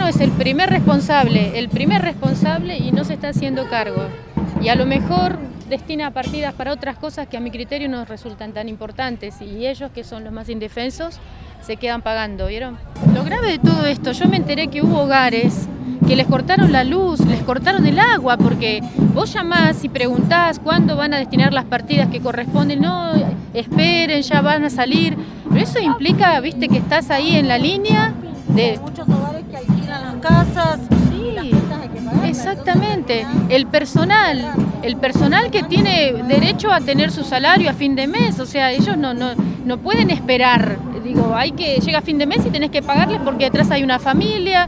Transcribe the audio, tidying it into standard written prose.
gobierno es el primer responsable y no se está haciendo cargo. Y a lo mejor destina partidas para otras cosas que a mi criterio no resultan tan importantes y ellos, que son los más indefensos, se quedan pagando, ¿vieron? Lo grave de todo esto, yo me enteré que hubo hogares que les cortaron la luz, les cortaron el agua, porque vos llamás y preguntás cuándo van a destinar las partidas que corresponden, no, esperen, ya van a salir, pero eso implica, viste, que estás ahí en la línea de... Muchos hogares que alquilan las casas, sí, las cuentas hay que pagar. exactamente, el personal que tiene derecho a tener su salario a fin de mes, o sea, ellos no pueden esperar, digo, llega fin de mes y tenés que pagarles porque detrás hay una familia.